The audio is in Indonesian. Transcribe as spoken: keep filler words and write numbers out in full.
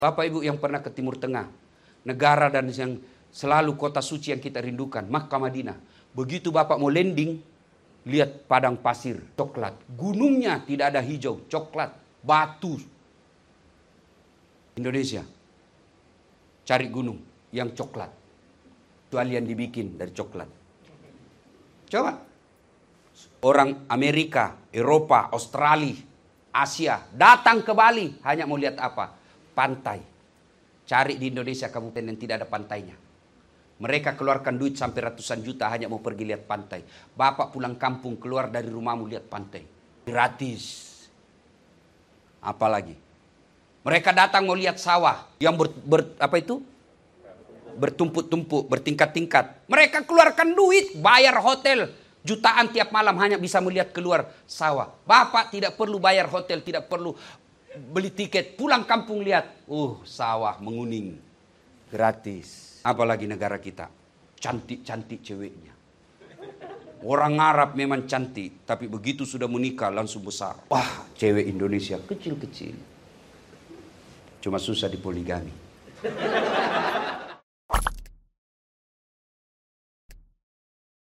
Bapak Ibu yang pernah ke Timur Tengah, negara dan yang selalu kota suci yang kita rindukan, Makkah Madinah. Begitu Bapak mau landing, lihat padang pasir, coklat. Gunungnya tidak ada hijau, coklat, batu. Indonesia, cari gunung yang coklat. Kecuali yang dibikin dari coklat. Coba. Orang Amerika, Eropa, Australia, Asia, datang ke Bali, hanya mau lihat apa? Pantai. Cari di Indonesia kabupaten yang tidak ada pantainya. Mereka keluarkan duit sampai ratusan juta hanya mau pergi lihat pantai. Bapak pulang kampung keluar dari rumahmu lihat pantai. Gratis. Apalagi? Mereka datang mau lihat sawah yang ber, ber, apa itu? Bertumpuk-tumpuk, bertingkat-tingkat. Mereka keluarkan duit, bayar hotel jutaan tiap malam hanya bisa melihat keluar sawah. Bapak tidak perlu bayar hotel, tidak perlu beli tiket, pulang kampung lihat, uh sawah menguning, gratis. Apalagi negara kita, cantik-cantik ceweknya. Orang Arab memang cantik, tapi begitu sudah menikah langsung besar. Wah, cewek Indonesia kecil-kecil. Cuma susah dipoligami.